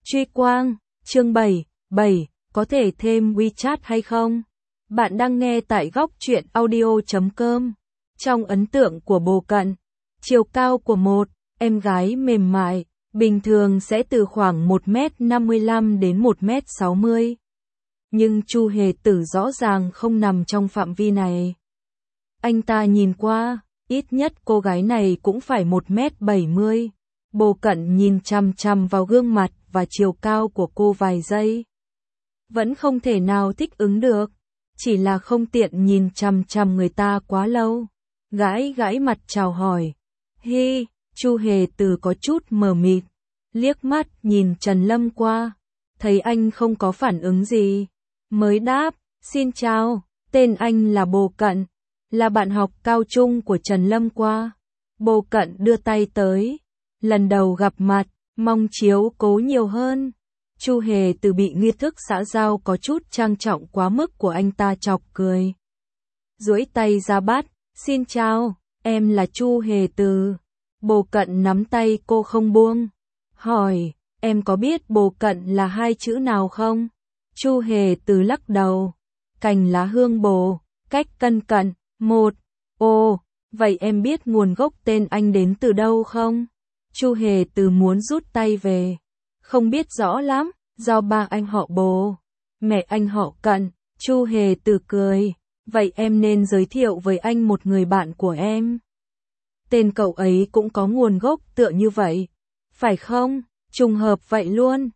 Truy quang, chương 7, có thể thêm WeChat hay không? Bạn đang nghe tại góc truyện audio.com. Trong ấn tượng của Bồ Cận, chiều cao của một em gái mềm mại, bình thường sẽ từ khoảng 1m55 đến 1m60. Nhưng Chu Hề Tử rõ ràng không nằm trong phạm vi này. Anh ta nhìn qua, ít nhất cô gái này cũng phải 1m70. Bồ Cận nhìn chằm chằm vào gương mặt và chiều cao của cô vài giây. Vẫn không thể nào thích ứng được, chỉ là không tiện nhìn chằm chằm người ta quá lâu. Gãi gãi mặt chào hỏi. Hi, Chu Hề Tử có chút mờ mịt, liếc mắt nhìn Trần Lâm qua, thấy anh không có phản ứng gì, mới đáp, xin chào, tên anh là Bồ Cận, là bạn học cao trung của Trần Lâm qua. Bồ Cận đưa tay tới, lần đầu gặp mặt, mong chiếu cố nhiều hơn. Chu Hề Tử bị nghi thức xã giao có chút trang trọng quá mức của anh ta chọc cười. Duỗi tay ra bắt, xin chào, em là Chu Hề Tử. Bồ Cận nắm tay cô không buông, hỏi, em có biết Bồ Cận là hai chữ nào không? Chu Hề Tử lắc đầu, cành lá hương bồ, cách cân cận, một, ồ, vậy em biết nguồn gốc tên anh đến từ đâu không? Chu Hề Tử muốn rút tay về, không biết rõ lắm, do ba anh họ Bồ, mẹ anh họ Cận. Chu Hề Tử cười, vậy em nên giới thiệu với anh một người bạn của em. Tên cậu ấy cũng có nguồn gốc tựa như vậy, phải không? Trùng hợp vậy luôn.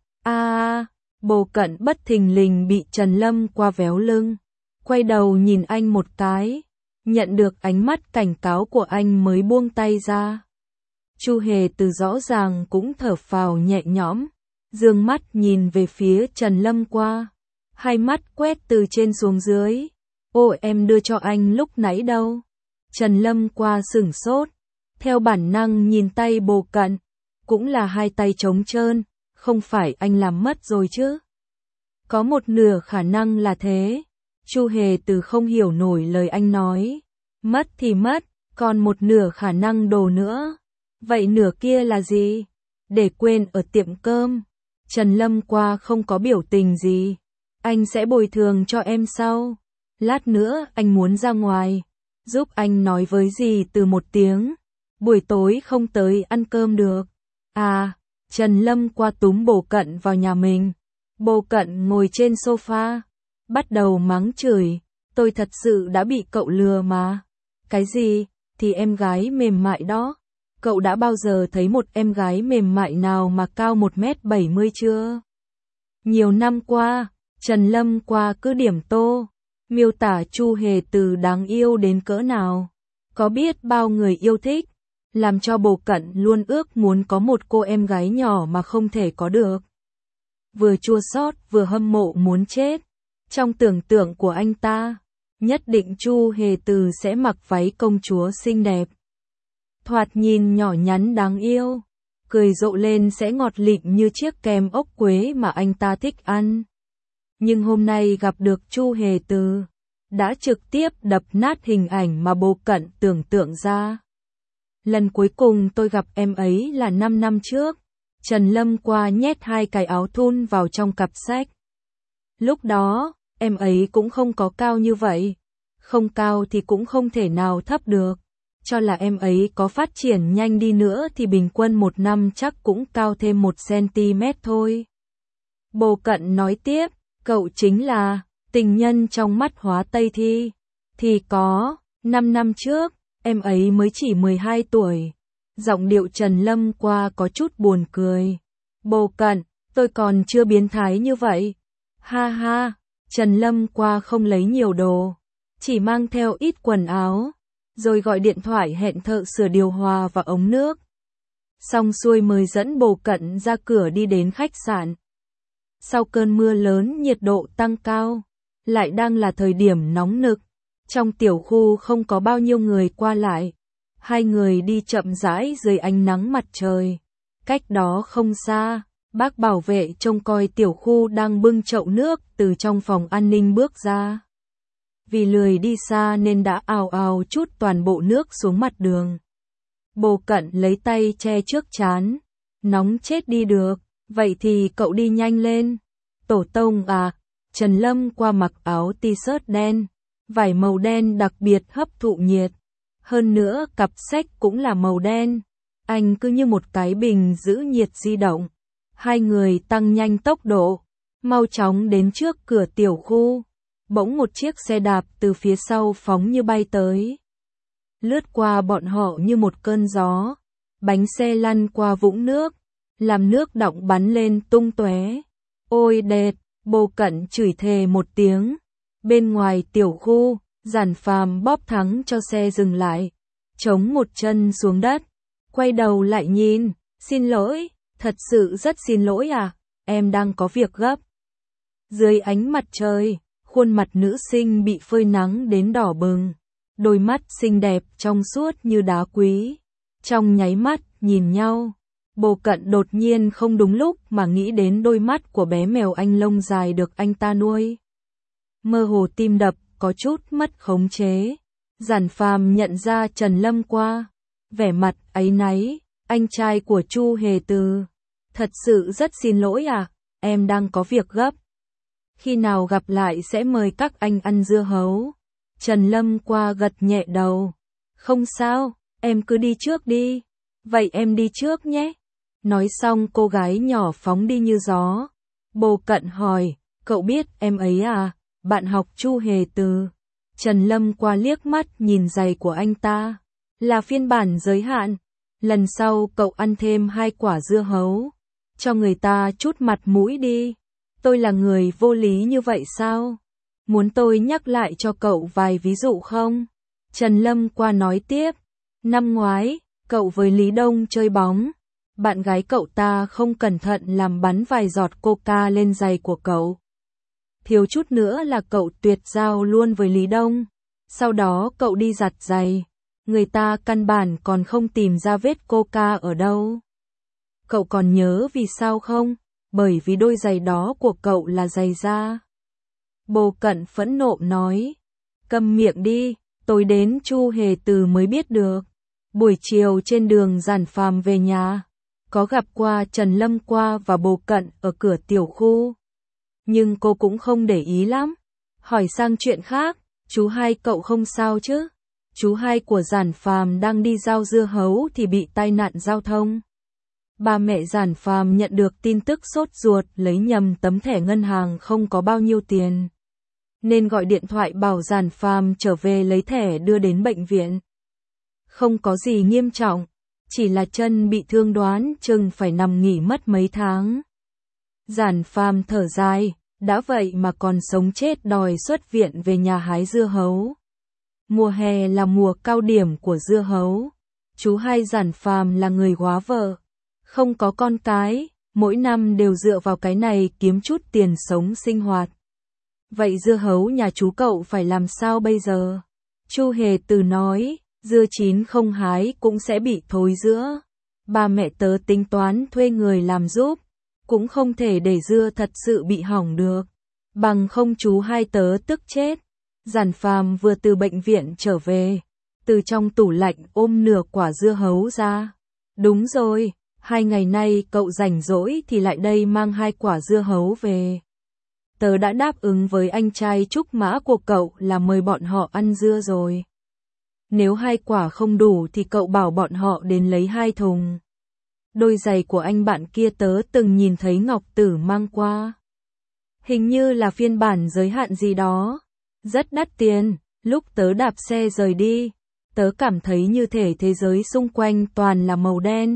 Bồ Cận bất thình lình bị Trần Lâm qua véo lưng, quay đầu nhìn anh một cái, nhận được ánh mắt cảnh cáo của anh mới buông tay ra. Chu Hề Tử rõ ràng cũng thở phào nhẹ nhõm, dương mắt nhìn về phía Trần Lâm qua, hai mắt quét từ trên xuống dưới. Ô, em đưa cho anh lúc nãy đâu? Trần Lâm qua sửng sốt, theo bản năng nhìn tay Bồ Cận, cũng là hai tay trống trơn, không phải anh làm mất rồi chứ? Có một nửa khả năng là thế. Chu Hề Tử không hiểu nổi lời anh nói, mất thì mất, còn một nửa khả năng đồ nữa. Vậy nửa kia là gì? Để quên ở tiệm cơm. Trần Lâm qua không có biểu tình gì. Anh sẽ bồi thường cho em sau. Lát nữa anh muốn ra ngoài, giúp anh nói với dì từ một tiếng. Buổi tối không tới ăn cơm được. Trần Lâm qua túm Bồ Cận vào nhà mình. Bồ Cận ngồi trên sofa, bắt đầu mắng chửi. Tôi thật sự đã bị cậu lừa mà. Cái gì? Thì em gái mềm mại đó. Cậu đã bao giờ thấy một em gái mềm mại nào mà cao 1m70 chưa? Nhiều năm qua, Trần Lâm qua cứ điểm tô, miêu tả Chu Hề Tử đáng yêu đến cỡ nào. Có biết bao người yêu thích, làm cho Bồ Cận luôn ước muốn có một cô em gái nhỏ mà không thể có được. Vừa chua xót vừa hâm mộ muốn chết. Trong tưởng tượng của anh ta, nhất định Chu Hề Tử sẽ mặc váy công chúa xinh đẹp, thoạt nhìn nhỏ nhắn đáng yêu, cười rộ lên sẽ ngọt lịm như chiếc kem ốc quế mà anh ta thích ăn. Nhưng hôm nay gặp được Chu Hề Tử, đã trực tiếp đập nát hình ảnh mà Bồ Cận tưởng tượng ra. Lần cuối cùng tôi gặp em ấy là 5 năm trước. Trần Lâm qua nhét hai cái áo thun vào trong cặp sách. Lúc đó, em ấy cũng không có cao như vậy. Không cao thì cũng không thể nào thấp được. Cho là em ấy có phát triển nhanh đi nữa thì bình quân một năm chắc cũng cao thêm 1cm thôi. Bồ Cận nói tiếp, cậu chính là tình nhân trong mắt Hóa Tây Thi. Thì có, 5 năm trước, em ấy mới chỉ 12 tuổi. Giọng điệu Trần Lâm qua có chút buồn cười. Bồ Cận, tôi còn chưa biến thái như vậy. Ha ha, Trần Lâm qua không lấy nhiều đồ, chỉ mang theo ít quần áo, rồi gọi điện thoại hẹn thợ sửa điều hòa và ống nước. Xong xuôi mới dẫn Bồ Cận ra cửa đi đến khách sạn. Sau cơn mưa lớn nhiệt độ tăng cao, lại đang là thời điểm nóng nực, trong tiểu khu không có bao nhiêu người qua lại. Hai người đi chậm rãi dưới ánh nắng mặt trời. Cách đó không xa, bác bảo vệ trông coi tiểu khu đang bưng chậu nước từ trong phòng an ninh bước ra. Vì lười đi xa nên đã ào ào trút toàn bộ nước xuống mặt đường. Bồ Cận lấy tay che trước trán, nóng chết đi được, Vậy thì cậu đi nhanh lên. Tổ tông à, Trần Lâm qua mặc áo t-shirt đen, vải màu đen đặc biệt hấp thụ nhiệt. Hơn nữa cặp sách cũng là màu đen. Anh cứ như một cái bình giữ nhiệt di động. Hai người tăng nhanh tốc độ, mau chóng đến trước cửa tiểu khu. Bỗng một chiếc xe đạp từ phía sau phóng như bay tới, lướt qua bọn họ như một cơn gió. Bánh xe lăn qua vũng nước, làm nước đọng bắn lên tung tóe. Ôi đệt, Bồ Cận chửi thề một tiếng. Bên ngoài tiểu khu, Giản Phàm bóp thắng cho xe dừng lại, chống một chân xuống đất, quay đầu lại nhìn, xin lỗi, thật sự rất xin lỗi à, em đang có việc gấp. Dưới ánh mặt trời, khuôn mặt nữ sinh bị phơi nắng đến đỏ bừng, đôi mắt xinh đẹp trong suốt như đá quý. Trong nháy mắt nhìn nhau, Bồ Cận đột nhiên không đúng lúc mà nghĩ đến đôi mắt của bé mèo anh lông dài được anh ta nuôi. Mơ hồ tim đập có chút mất khống chế. Giản Phàm nhận ra Trần Lâm qua, vẻ mặt áy náy, anh trai của Chu Hề Từ. Thật sự rất xin lỗi à, em đang có việc gấp. Khi nào gặp lại sẽ mời các anh ăn dưa hấu. Trần Lâm qua gật nhẹ đầu. Không sao, em cứ đi trước đi. Vậy em đi trước nhé. Nói xong cô gái nhỏ phóng đi như gió. Bồ Cận hỏi, cậu biết em ấy à, bạn học Chu Hề Từ. Trần Lâm qua liếc mắt nhìn giày của anh ta. Là phiên bản giới hạn. Lần sau cậu ăn thêm 2 quả dưa hấu. Cho người ta chút mặt mũi đi. Tôi là người vô lý như vậy sao? Muốn tôi nhắc lại cho cậu vài ví dụ không? Trần Lâm qua nói tiếp. Năm ngoái, cậu với Lý Đông chơi bóng. Bạn gái cậu ta không cẩn thận làm bắn vài giọt coca lên giày của cậu. Thiếu chút nữa là cậu tuyệt giao luôn với Lý Đông. Sau đó cậu đi giặt giày. Người ta căn bản còn không tìm ra vết coca ở đâu. Cậu còn nhớ vì sao không? Bởi vì đôi giày đó của cậu là giày da. Bồ Cận phẫn nộ nói. Câm miệng đi, tôi đến Chu Hề Từ mới biết được. Buổi chiều trên đường Giản Phàm về nhà, có gặp qua Trần Lâm qua và Bồ Cận ở cửa tiểu khu. Nhưng cô cũng không để ý lắm. Hỏi sang chuyện khác, chú hai cậu không sao chứ? Chú hai của Giản Phàm đang đi giao dưa hấu thì bị tai nạn giao thông. Ba mẹ Giản Phàm nhận được tin tức sốt ruột lấy nhầm tấm thẻ ngân hàng không có bao nhiêu tiền. Nên gọi điện thoại bảo Giản Phàm trở về lấy thẻ đưa đến bệnh viện. Không có gì nghiêm trọng, chỉ là chân bị thương đoán chừng phải nằm nghỉ mất mấy tháng. Giản Phàm thở dài, đã vậy mà còn sống chết đòi xuất viện về nhà hái dưa hấu. Mùa hè là mùa cao điểm của dưa hấu. Chú hai Giản Phàm là người góa vợ, không có con cái, mỗi năm đều dựa vào cái này kiếm chút tiền sống sinh hoạt. Vậy dưa hấu nhà chú cậu phải làm sao bây giờ? Chu Hề Từ nói, dưa chín không hái cũng sẽ bị thối giữa. Ba mẹ tớ tính toán thuê người làm giúp, cũng không thể để dưa thật sự bị hỏng được. Bằng không chú hai tớ tức chết. Giản Phàm vừa từ bệnh viện trở về, từ trong tủ lạnh ôm nửa quả dưa hấu ra. Đúng rồi, 2 ngày nay cậu rảnh rỗi thì lại đây mang 2 quả dưa hấu về. Tớ đã đáp ứng với anh trai Trúc Mã của cậu là mời bọn họ ăn dưa rồi. Nếu 2 quả không đủ thì cậu bảo bọn họ đến lấy 2 thùng. Đôi giày của anh bạn kia tớ từng nhìn thấy Ngọc Tử mang qua. Hình như là phiên bản giới hạn gì đó. Rất đắt tiền, lúc tớ đạp xe rời đi, tớ cảm thấy như thể thế giới xung quanh toàn là màu đen.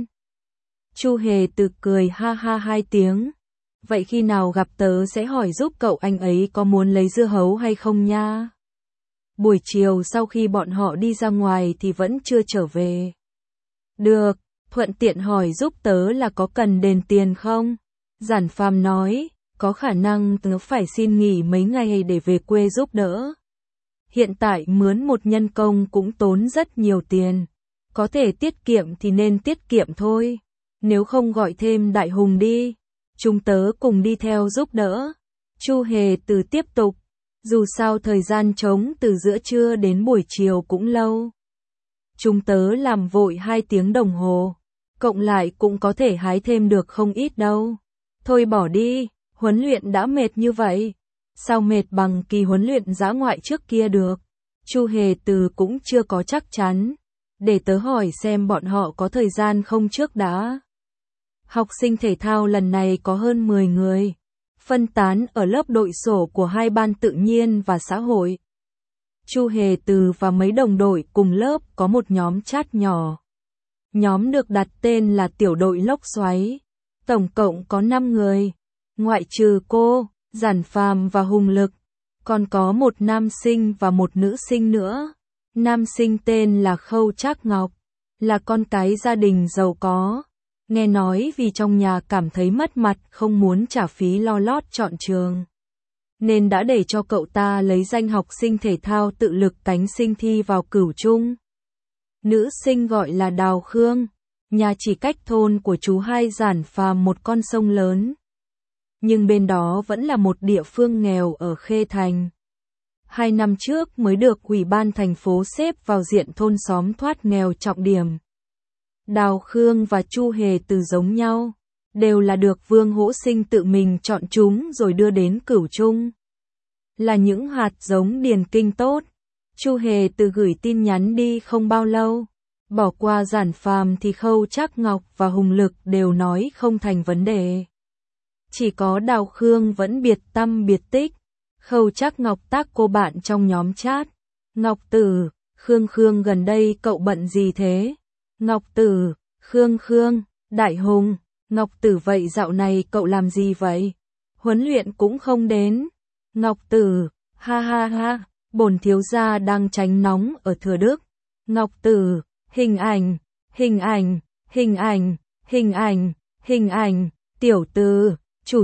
Chu Hề Từ cười ha ha 2 tiếng. Vậy khi nào gặp tớ sẽ hỏi giúp cậu anh ấy có muốn lấy dưa hấu hay không nha. Buổi chiều sau khi bọn họ đi ra ngoài thì vẫn chưa trở về. Được, thuận tiện hỏi giúp tớ là có cần đền tiền không? Giản Phàm nói, có khả năng tớ phải xin nghỉ mấy ngày để về quê giúp đỡ. Hiện tại mướn một nhân công cũng tốn rất nhiều tiền. Có thể tiết kiệm thì nên tiết kiệm thôi. Nếu không gọi thêm Đại Hùng đi. Chúng tớ cùng đi theo giúp đỡ. Chu Hề Từ tiếp tục. Dù sao thời gian trống từ giữa trưa đến buổi chiều cũng lâu. Chúng tớ làm vội 2 tiếng đồng hồ. Cộng lại cũng có thể hái thêm được không ít đâu. Thôi bỏ đi, huấn luyện đã mệt như vậy. Sao mệt bằng kỳ huấn luyện dã ngoại trước kia được? Chu Hề Từ cũng chưa có chắc chắn. Để tớ hỏi xem bọn họ có thời gian không trước đã. Học sinh thể thao lần này có hơn 10 người. Phân tán ở lớp đội sổ của hai ban tự nhiên và xã hội. Chu Hề Từ và mấy đồng đội cùng lớp có một nhóm chat nhỏ. Nhóm được đặt tên là tiểu đội lốc xoáy. Tổng cộng có 5 người. Ngoại trừ cô, Giản Phàm và Hùng Lực. Còn có một nam sinh và một nữ sinh nữa. Nam sinh tên là Khâu Trác Ngọc. Là con cái gia đình giàu có. Nghe nói vì trong nhà cảm thấy mất mặt không muốn trả phí lo lót chọn trường. Nên đã để cho cậu ta lấy danh học sinh thể thao tự lực cánh sinh thi vào cửu trung. Nữ sinh gọi là Đào Khương. Nhà chỉ cách thôn của chú hai Giản Phàm một con sông lớn. Nhưng bên đó vẫn là một địa phương nghèo ở Khê Thành. 2 năm trước mới được Ủy ban thành phố xếp vào diện thôn xóm thoát nghèo trọng điểm. Đào Khương và Chu Hề Từ giống nhau, đều là được Vương Hỗ Sinh tự mình chọn chúng rồi đưa đến cửu trung. Là những hạt giống điền kinh tốt. Chu Hề Từ gửi tin nhắn đi không bao lâu. Bỏ qua Giản Phàm thì Khâu Trác Ngọc và Hùng Lực đều nói không thành vấn đề. Chỉ có Đào Khương vẫn biệt tăm biệt tích. Khâu Trác Ngọc tác cô bạn trong nhóm chat. Ngọc Tử, Khương gần đây cậu bận gì thế? Ngọc Tử, Khương, Đại Hùng, Ngọc Tử vậy dạo này cậu làm gì vậy? Huấn luyện cũng không đến. Ngọc Tử, ha, bổn thiếu gia đang tránh nóng ở Thừa Đức. Ngọc Tử, hình ảnh, tiểu Từ, chủ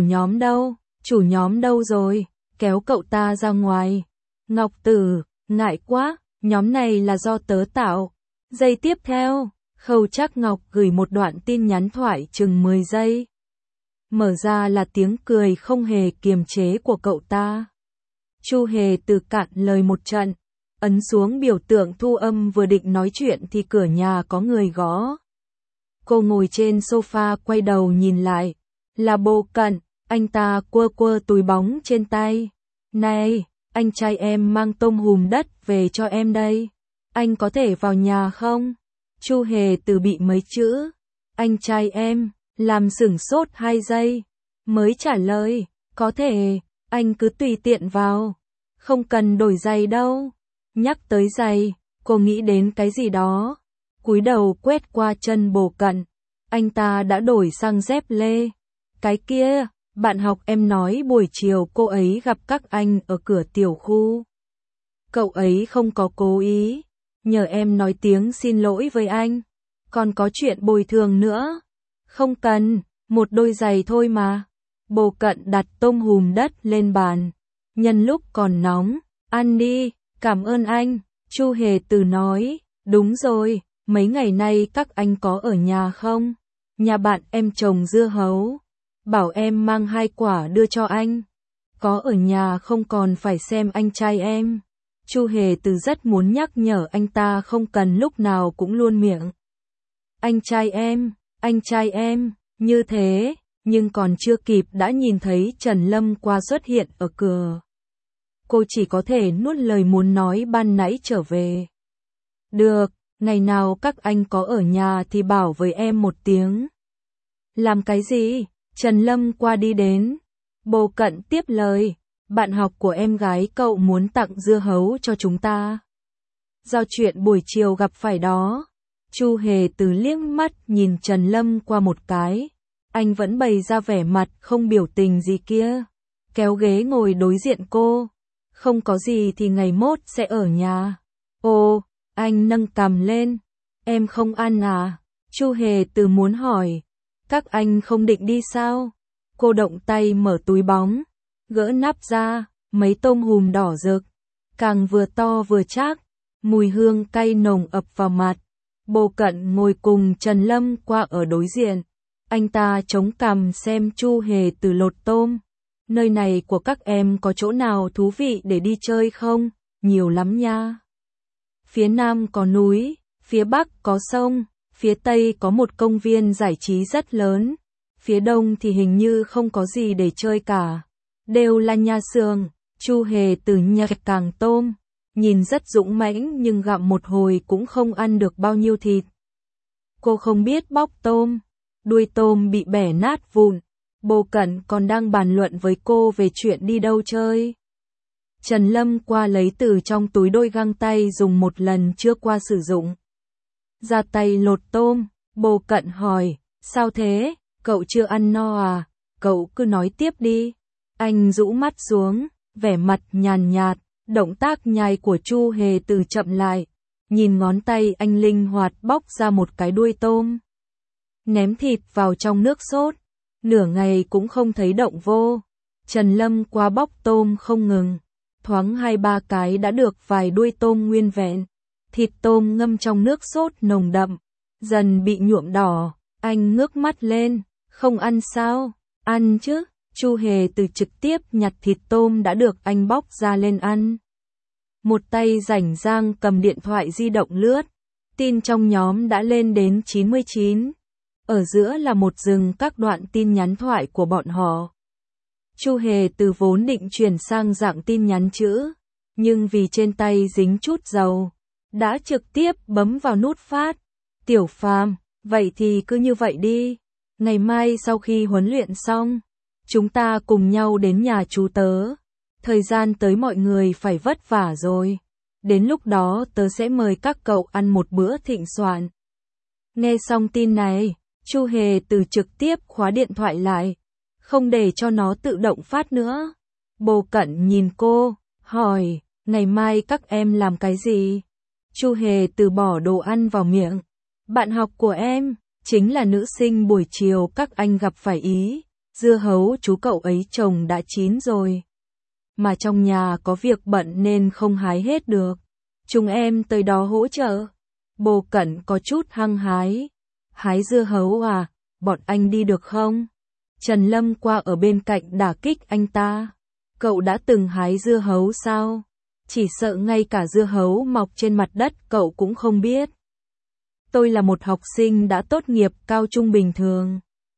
nhóm đâu rồi, kéo cậu ta ra ngoài. Ngọc Tử, ngại quá, nhóm này là do tớ tạo. Giây tiếp theo, Khâu Trác Ngọc gửi một đoạn tin nhắn thoại chừng 10 giây. Mở ra là tiếng cười không hề kiềm chế của cậu ta. Chu Hề Từ cạn lời một trận, ấn xuống biểu tượng thu âm vừa định nói chuyện thì cửa nhà có người gõ. Cô ngồi trên sofa quay đầu nhìn lại, là Bồ Cận, anh ta quơ túi bóng trên tay. Này, anh trai em mang tôm hùm đất về cho em đây. Anh có thể vào nhà không? Chu Hề Từ bị mấy chữ anh trai em làm sửng sốt 2 giây, mới trả lời, có thể, anh cứ tùy tiện vào, không cần đổi giày đâu. Nhắc tới giày, cô nghĩ đến cái gì đó, cúi đầu quét qua chân Bồ Cận, anh ta đã đổi sang dép lê. Cái kia, bạn học em nói buổi chiều cô ấy gặp các anh ở cửa tiểu khu. Cậu ấy không có cố ý, nhờ em nói tiếng xin lỗi với anh, còn có chuyện bồi thường nữa. Không cần, một đôi giày thôi mà. Bồ Cận đặt tôm hùm đất lên bàn. Nhân lúc còn nóng, ăn đi, cảm ơn anh. Chu Hề Từ nói, đúng rồi, mấy ngày nay các anh có ở nhà không? Nhà bạn em trồng dưa hấu, bảo em mang 2 quả đưa cho anh. Có ở nhà không còn phải xem anh trai em. Chu Hề Từ rất muốn nhắc nhở anh ta không cần lúc nào cũng luôn miệng. Anh trai em, như thế, nhưng còn chưa kịp đã nhìn thấy Trần Lâm qua xuất hiện ở cửa. Cô chỉ có thể nuốt lời muốn nói ban nãy trở về. Được, ngày nào các anh có ở nhà thì bảo với em một tiếng. Làm cái gì? Trần Lâm qua đi đến. Bồ Cận tiếp lời, bạn học của em gái cậu muốn tặng dưa hấu cho chúng ta. Giao chuyện buổi chiều gặp phải đó. Chu Hề Từ liếc mắt nhìn Trần Lâm qua một cái. Anh vẫn bày ra vẻ mặt không biểu tình gì kia. Kéo ghế ngồi đối diện cô. Không có gì thì ngày mốt sẽ ở nhà. Ồ, anh nâng cằm lên. Em không ăn à? Chu Hề Từ muốn hỏi. Các anh không định đi sao? Cô động tay mở túi bóng. Gỡ nắp ra, mấy tôm hùm đỏ rực. Càng vừa to vừa chắc. Mùi hương cay nồng ập vào mặt. Bồ Cận ngồi cùng Trần Lâm qua ở đối diện. Anh ta chống cằm xem Chu Hề Từ lột tôm. Nơi này của các em có chỗ nào thú vị để đi chơi không? Nhiều lắm nha. Phía nam có núi, phía bắc có sông, phía tây có một công viên giải trí rất lớn, Phía đông thì hình như không có gì để chơi cả. Đều là nhà xưởng. Chu Hề Từ nhặt càng tôm. Nhìn rất dũng mãnh nhưng gặm một hồi cũng không ăn được bao nhiêu thịt. Cô không biết bóc tôm. Đuôi tôm bị bẻ nát vụn. Bồ Cận còn đang bàn luận với cô về chuyện đi đâu chơi. Trần Lâm qua lấy từ trong túi đôi găng tay dùng một lần chưa qua sử dụng. Ra tay lột tôm. Bồ Cận hỏi, sao thế, cậu chưa ăn no à, cậu cứ nói tiếp đi. Anh rũ mắt xuống, vẻ mặt nhàn nhạt, động tác nhai của Chu Hề Từ chậm lại. Nhìn ngón tay anh linh hoạt bóc ra một cái đuôi tôm. Ném thịt vào trong nước sốt. Nửa ngày cũng không thấy động vô. Trần Lâm qua bóc tôm không ngừng. Thoáng 2-3 cái đã được vài đuôi tôm nguyên vẹn. Thịt tôm ngâm trong nước sốt nồng đậm. Dần bị nhuộm đỏ. Anh ngước mắt lên. Không ăn sao? Ăn chứ. Chu Hề Từ trực tiếp nhặt thịt tôm đã được anh bóc ra lên ăn. Một tay rảnh rang cầm điện thoại di động lướt. Tin trong nhóm đã lên đến 99. Ở giữa là một rừng các đoạn tin nhắn thoại của bọn họ. Chu Hề Từ vốn định chuyển sang dạng tin nhắn chữ, nhưng vì trên tay dính chút dầu, đã trực tiếp bấm vào nút phát. Tiểu Phàm, vậy thì cứ như vậy đi. Ngày mai sau khi huấn luyện xong, chúng ta cùng nhau đến nhà chú tớ. Thời gian tới mọi người phải vất vả rồi. Đến lúc đó tớ sẽ mời các cậu ăn một bữa thịnh soạn. Nghe xong tin này, Chu Hề Từ trực tiếp khóa điện thoại lại, không để cho nó tự động phát nữa. Bồ Cận nhìn cô, hỏi, ngày mai các em làm cái gì? Chu Hề Từ bỏ đồ ăn vào miệng. Bạn học của em, chính là nữ sinh buổi chiều các anh gặp phải ý. Dưa hấu chú cậu ấy trồng đã chín rồi. Mà trong nhà có việc bận nên không hái hết được. Chúng em tới đó hỗ trợ. Bồ Cận có chút hăng hái. Hái dưa hấu à, bọn anh đi được không? Trần Lâm qua ở bên cạnh đả kích anh ta. Cậu đã từng hái dưa hấu sao? Chỉ sợ ngay cả dưa hấu mọc trên mặt đất cậu cũng không biết. Tôi là một học sinh đã tốt nghiệp cao trung bình thường.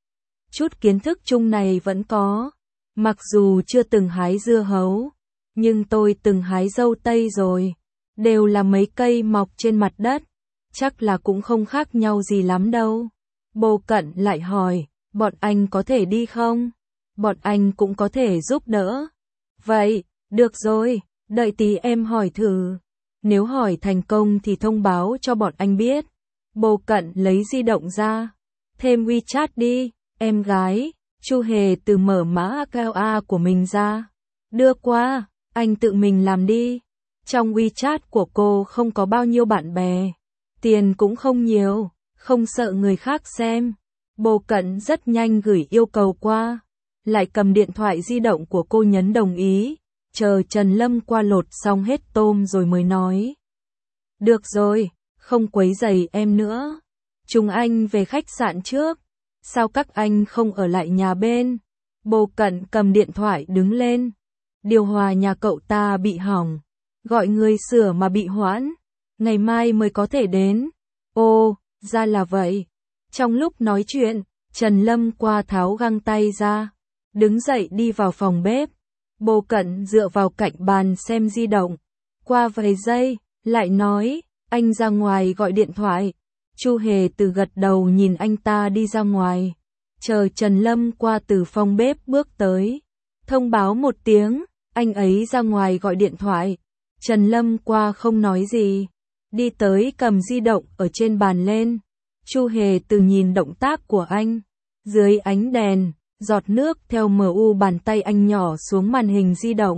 Chút kiến thức chung này vẫn có. Mặc dù chưa từng hái dưa hấu, nhưng tôi từng hái dâu tây rồi. Đều là mấy cây mọc trên mặt đất. Chắc là cũng không khác nhau gì lắm đâu. Bồ Cận lại hỏi, bọn anh có thể đi không? Bọn anh cũng có thể giúp đỡ. Vậy, được rồi, đợi tí em hỏi thử. Nếu hỏi thành công thì thông báo cho bọn anh biết. Bồ Cận lấy di động ra. Thêm WeChat đi, em gái. Chu Hề Từ mở mã account của mình ra. Đưa qua, anh tự mình làm đi. Trong WeChat của cô không có bao nhiêu bạn bè. Tiền cũng không nhiều, không sợ người khác xem. Bồ Cận rất nhanh gửi yêu cầu qua. Lại cầm điện thoại di động của cô nhấn đồng ý. Chờ Trần Lâm qua lột xong hết tôm rồi mới nói. Được rồi, không quấy rầy em nữa. Chúng anh về khách sạn trước. Sao các anh không ở lại nhà bên? Bồ Cận cầm điện thoại đứng lên. Điều hòa nhà cậu ta bị hỏng. Gọi người sửa mà bị hoãn. Ngày mai mới có thể đến. Ồ, ra là vậy. Trong lúc nói chuyện, Trần Lâm qua tháo găng tay ra. Đứng dậy đi vào phòng bếp. Bồ Cận dựa vào cạnh bàn xem di động. Qua vài giây, lại nói, anh ra ngoài gọi điện thoại. Chu Hề Từ gật đầu nhìn anh ta đi ra ngoài. Chờ Trần Lâm qua từ phòng bếp bước tới. Thông báo một tiếng, anh ấy ra ngoài gọi điện thoại. Trần Lâm qua không nói gì. Đi tới cầm di động ở trên bàn lên. Chu Hề Từ nhìn động tác của anh. Dưới ánh đèn, giọt nước theo MU bàn tay anh nhỏ xuống màn hình di động.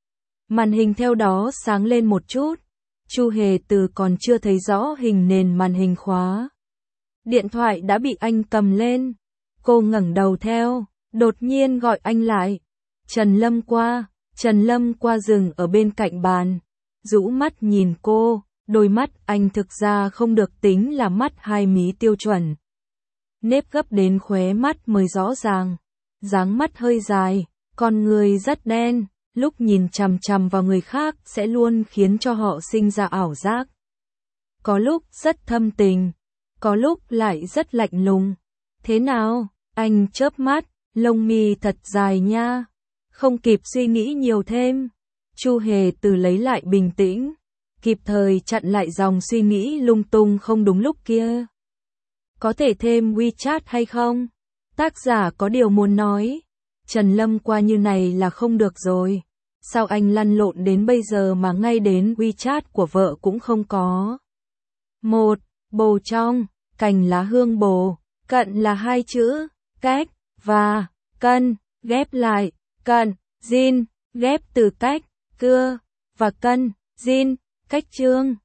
Màn hình theo đó sáng lên một chút. Chu Hề Từ còn chưa thấy rõ hình nền màn hình khóa. Điện thoại đã bị anh cầm lên. Cô ngẩng đầu theo, đột nhiên gọi anh lại. Trần Lâm qua. Trần Lâm qua dừng ở bên cạnh bàn. Rũ mắt nhìn cô, đôi mắt anh thực ra không được tính là mắt hai mí tiêu chuẩn. Nếp gấp đến khóe mắt mới rõ ràng. Dáng mắt hơi dài, con người rất đen. Lúc nhìn chằm chằm vào người khác sẽ luôn khiến cho họ sinh ra ảo giác. Có lúc rất thâm tình, có lúc lại rất lạnh lùng. Thế nào, Anh chớp mắt, lông mi thật dài nha. Không kịp suy nghĩ nhiều thêm. Chu Hề Từ lấy lại bình tĩnh, kịp thời chặn lại dòng suy nghĩ lung tung không đúng lúc kia. Có thể thêm WeChat hay không? Tác giả có điều muốn nói. Trần Lâm qua như này là không được rồi. Sao anh lăn lộn đến bây giờ mà ngay đến WeChat của vợ cũng không có? Một, bồ trong, cành lá hương bồ, cận là hai chữ, cách, và, cân, ghép lại, cận, Jin, ghép từ cách, cưa, và cân, Jin, cách chương.